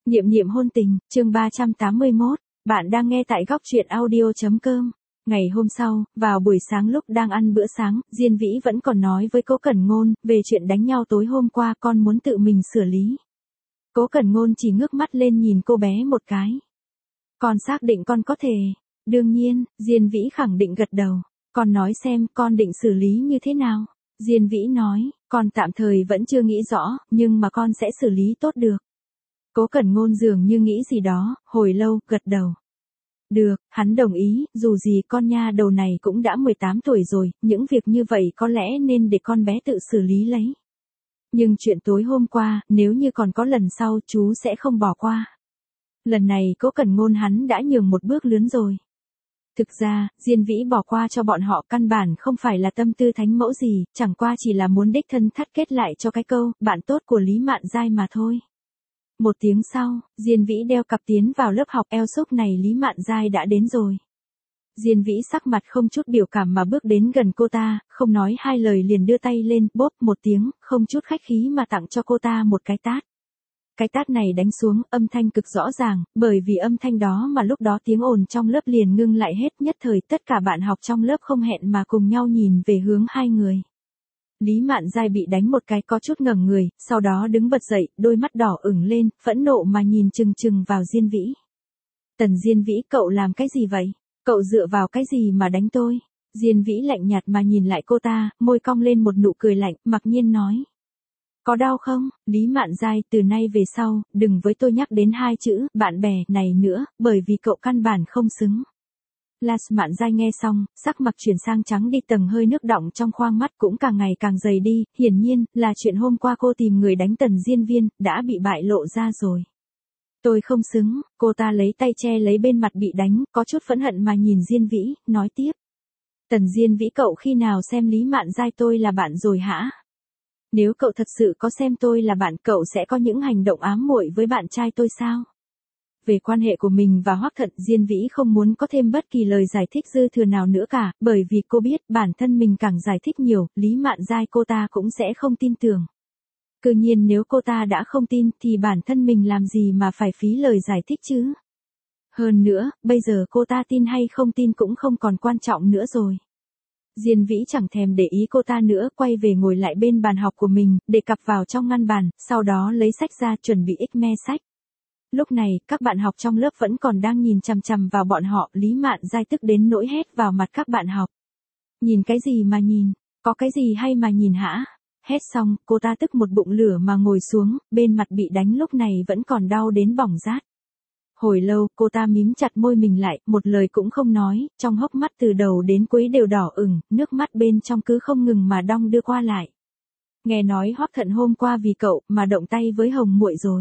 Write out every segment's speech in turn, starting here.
Niệm niệm hôn tình, chương 381, bạn đang nghe tại góc truyện audio.com. Ngày hôm sau, vào buổi sáng lúc đang ăn bữa sáng, Diên Vĩ vẫn còn nói với Cố Cẩn Ngôn về chuyện đánh nhau tối hôm qua, con muốn tự mình xử lý. Cố Cẩn Ngôn chỉ ngước mắt lên nhìn cô bé một cái. Con xác định con có thể. Đương nhiên, Diên Vĩ khẳng định gật đầu. Con nói xem con định xử lý như thế nào. Diên Vĩ nói, con tạm thời vẫn chưa nghĩ rõ, nhưng mà con sẽ xử lý tốt được. Cố Cẩn Ngôn dường như nghĩ gì đó, hồi lâu, gật đầu. Được, hắn đồng ý, dù gì con nha đầu này cũng đã 18 tuổi rồi, những việc như vậy có lẽ nên để con bé tự xử lý lấy. Nhưng chuyện tối hôm qua, nếu như còn có lần sau chú sẽ không bỏ qua. Lần này Cố Cẩn Ngôn hắn đã nhường một bước lớn rồi. Thực ra, Diên Vĩ bỏ qua cho bọn họ căn bản không phải là tâm tư thánh mẫu gì, chẳng qua chỉ là muốn đích thân thắt kết lại cho cái câu, bạn tốt của Lý Mạn Giai mà thôi. Một tiếng sau, Diên Vĩ đeo cặp tiến vào lớp học eo xúc này Lý Mạn Giai đã đến rồi. Diên Vĩ sắc mặt không chút biểu cảm mà bước đến gần cô ta, không nói hai lời liền đưa tay lên, bốp một tiếng, không chút khách khí mà tặng cho cô ta một cái tát. Cái tát này đánh xuống, âm thanh cực rõ ràng, bởi vì âm thanh đó mà lúc đó tiếng ồn trong lớp liền ngưng lại hết, nhất thời tất cả bạn học trong lớp không hẹn mà cùng nhau nhìn về hướng hai người. Lý Mạn Giai bị đánh một cái có chút ngẩng người, sau đó đứng bật dậy, đôi mắt đỏ ửng lên, phẫn nộ mà nhìn chừng chừng vào Diên Vĩ. Tần Diên Vĩ, cậu làm cái gì vậy? Cậu dựa vào cái gì mà đánh tôi? Diên Vĩ lạnh nhạt mà nhìn lại cô ta, môi cong lên một nụ cười lạnh, mặc nhiên nói. Có đau không? Lý Mạn Giai, từ nay về sau, đừng với tôi nhắc đến hai chữ, bạn bè, này nữa, bởi vì cậu căn bản không xứng. Las Mạn Giai nghe xong, sắc mặt chuyển sang trắng đi, tầng hơi nước đọng trong khoang mắt cũng càng ngày càng dày đi, hiển nhiên, là chuyện hôm qua cô tìm người đánh Tần Diên Viên, đã bị bại lộ ra rồi. Tôi không xứng, cô ta lấy tay che lấy bên mặt bị đánh, có chút phẫn hận mà nhìn Diên Vĩ, nói tiếp. Tần Diên Vĩ, cậu khi nào xem Lý Mạn Giai tôi là bạn rồi hả? Nếu cậu thật sự có xem tôi là bạn, cậu sẽ có những hành động ám muội với bạn trai tôi sao? Về quan hệ của mình và Hoắc Thận, Diên Vĩ không muốn có thêm bất kỳ lời giải thích dư thừa nào nữa cả, bởi vì cô biết bản thân mình càng giải thích nhiều, Lý Mạn Giai cô ta cũng sẽ không tin tưởng. Cứ nhiên nếu cô ta đã không tin thì bản thân mình làm gì mà phải phí lời giải thích chứ? Hơn nữa, bây giờ cô ta tin hay không tin cũng không còn quan trọng nữa rồi. Diên Vĩ chẳng thèm để ý cô ta nữa, quay về ngồi lại bên bàn học của mình, để cặp vào trong ngăn bàn, sau đó lấy sách ra chuẩn bị me sách. Lúc này, các bạn học trong lớp vẫn còn đang nhìn chằm chằm vào bọn họ, Lý Mạn Giai tức đến nỗi hét vào mặt các bạn học. Nhìn cái gì mà nhìn, có cái gì hay mà nhìn hả? Hét xong, cô ta tức một bụng lửa mà ngồi xuống, bên mặt bị đánh lúc này vẫn còn đau đến bỏng rát. Hồi lâu, cô ta mím chặt môi mình lại, một lời cũng không nói, trong hốc mắt từ đầu đến cuối đều đỏ ửng, nước mắt bên trong cứ không ngừng mà đong đưa qua lại. Nghe nói Hoắc Thận hôm qua vì cậu mà động tay với Hồng Muội rồi.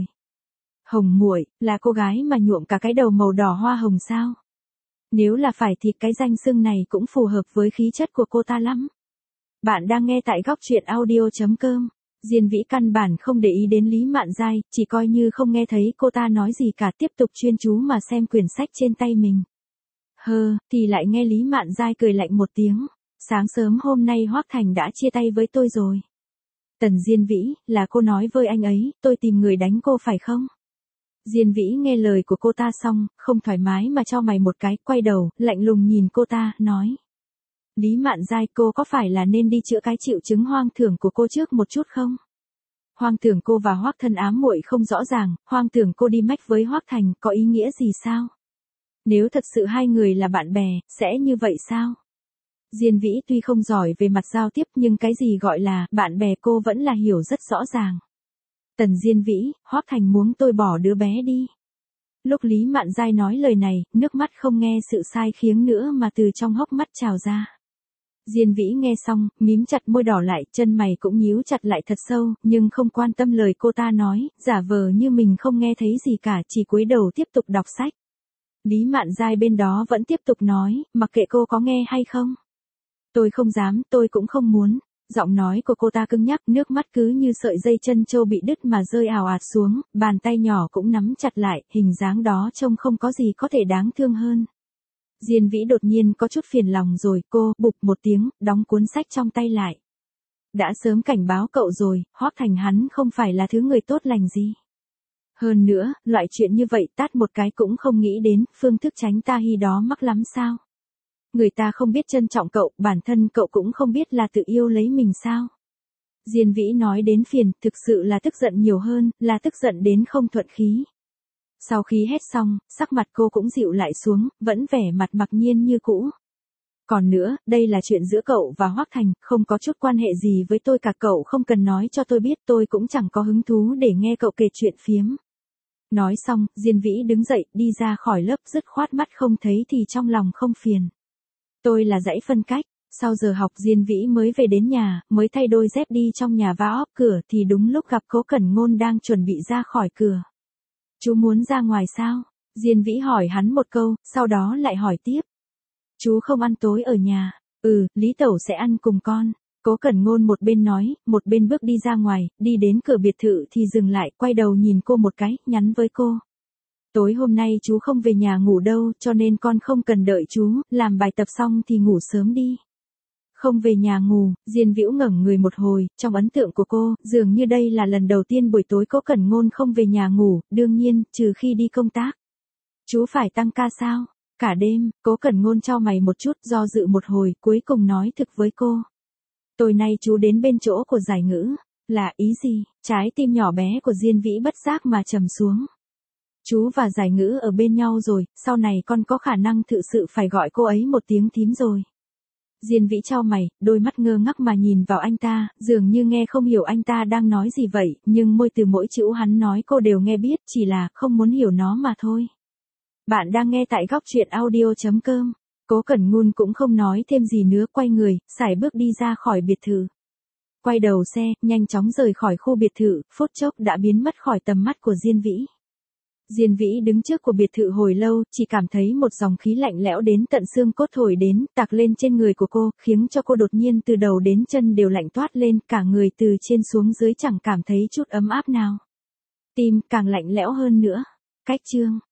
Hồng Muội là cô gái mà nhuộm cả cái đầu màu đỏ hoa hồng sao? Nếu là phải thì cái danh xưng này cũng phù hợp với khí chất của cô ta lắm. Bạn đang nghe tại góc truyện audio.com. Diên Vĩ căn bản không để ý đến Lý Mạn Giai, chỉ coi như không nghe thấy cô ta nói gì cả, tiếp tục chuyên chú mà xem quyển sách trên tay mình. Thì lại nghe Lý Mạn Giai cười lạnh một tiếng. Sáng sớm hôm nay Hoắc Thành đã chia tay với tôi rồi. Tần Diên Vĩ, là cô nói với anh ấy, tôi tìm người đánh cô phải không? Diên Vĩ nghe lời của cô ta xong, không thoải mái mà cho mày một cái, quay đầu, lạnh lùng nhìn cô ta, nói. Lý Mạn Giai, cô có phải là nên đi chữa cái triệu chứng hoang tưởng của cô trước một chút không? Hoang tưởng cô và Hoắc Thân ám muội không rõ ràng, hoang tưởng cô đi mách với Hoắc Thành, có ý nghĩa gì sao? Nếu thật sự hai người là bạn bè, sẽ như vậy sao? Diên Vĩ tuy không giỏi về mặt giao tiếp nhưng cái gì gọi là bạn bè cô vẫn là hiểu rất rõ ràng. Tần Diên Vĩ, Hoắc Thành muốn tôi bỏ đứa bé đi. Lúc Lý Mạn Giai nói lời này, nước mắt không nghe sự sai khiến nữa mà từ trong hốc mắt trào ra. Diên Vĩ nghe xong, mím chặt môi đỏ lại, chân mày cũng nhíu chặt lại thật sâu, nhưng không quan tâm lời cô ta nói, giả vờ như mình không nghe thấy gì cả, chỉ cúi đầu tiếp tục đọc sách. Lý Mạn Giai bên đó vẫn tiếp tục nói, mặc kệ cô có nghe hay không. Tôi không dám, tôi cũng không muốn. Giọng nói của cô ta cứng nhắc, nước mắt cứ như sợi dây chân trâu bị đứt mà rơi ào ạt xuống, bàn tay nhỏ cũng nắm chặt lại, hình dáng đó trông không có gì có thể đáng thương hơn. Diên Vĩ đột nhiên có chút phiền lòng rồi, cô, bụp một tiếng, đóng cuốn sách trong tay lại. Đã sớm cảnh báo cậu rồi, Hoắc Thành hắn không phải là thứ người tốt lành gì. Hơn nữa, loại chuyện như vậy tát một cái cũng không nghĩ đến, phương thức tránh ta hy đó mắc lắm sao? Người ta không biết trân trọng cậu, bản thân cậu cũng không biết là tự yêu lấy mình sao? Diên Vĩ nói đến phiền, thực sự là tức giận nhiều hơn, là tức giận đến không thuận khí. Sau khi hét xong, sắc mặt cô cũng dịu lại xuống, vẫn vẻ mặt mặc nhiên như cũ. Còn nữa, đây là chuyện giữa cậu và Hoắc Thành, không có chút quan hệ gì với tôi cả, cậu không cần nói cho tôi biết, tôi cũng chẳng có hứng thú để nghe cậu kể chuyện phiếm. Nói xong, Diên Vĩ đứng dậy, đi ra khỏi lớp, dứt khoát mắt không thấy thì trong lòng không phiền. Tôi là dãy phân cách. Sau giờ học Diên Vĩ mới về đến nhà, mới thay đôi dép đi trong nhà và óp cửa thì đúng lúc gặp Cố Cẩn Ngôn đang chuẩn bị ra khỏi cửa. Chú muốn ra ngoài sao? Diên Vĩ hỏi hắn một câu, sau đó lại hỏi tiếp. Chú không ăn tối ở nhà. Lý Tẩu sẽ ăn cùng con. Cố Cẩn Ngôn một bên nói, một bên bước đi ra ngoài, đi đến cửa biệt thự thì dừng lại, quay đầu nhìn cô một cái, nhắn với cô. Tối hôm nay chú không về nhà ngủ đâu, cho nên con không cần đợi chú, làm bài tập xong thì ngủ sớm đi. Không về nhà ngủ, Diên Vĩ ngẩng người một hồi, trong ấn tượng của cô, dường như đây là lần đầu tiên buổi tối Cố Cẩn Ngôn không về nhà ngủ, đương nhiên, trừ khi đi công tác. Chú phải tăng ca sao? Cả đêm, Cố Cẩn Ngôn chau mày một chút, do dự một hồi, cuối cùng nói thực với cô. Tối nay chú đến bên chỗ của Giải Ngữ. Là ý gì? Trái tim nhỏ bé của Diên Vĩ bất giác mà trầm xuống. Chú và Giải Ngữ ở bên nhau rồi, sau này con có khả năng thực sự phải gọi cô ấy một tiếng thím rồi. Diên Vĩ chau mày, đôi mắt ngơ ngác mà nhìn vào anh ta, dường như nghe không hiểu anh ta đang nói gì vậy, nhưng môi từ mỗi chữ hắn nói cô đều nghe biết, chỉ là không muốn hiểu nó mà thôi. Bạn đang nghe tại góc truyện audio.com. Cố Cẩn Ngôn cũng không nói thêm gì nữa, quay người, sải bước đi ra khỏi biệt thự. Quay đầu xe, nhanh chóng rời khỏi khu biệt thự, phút chốc đã biến mất khỏi tầm mắt của Diên Vĩ. Diên Vĩ đứng trước của biệt thự hồi lâu, chỉ cảm thấy một dòng khí lạnh lẽo đến tận xương cốt thổi đến, tạc lên trên người của cô, khiến cho cô đột nhiên từ đầu đến chân đều lạnh toát lên, cả người từ trên xuống dưới chẳng cảm thấy chút ấm áp nào. Tim càng lạnh lẽo hơn nữa. Cách chương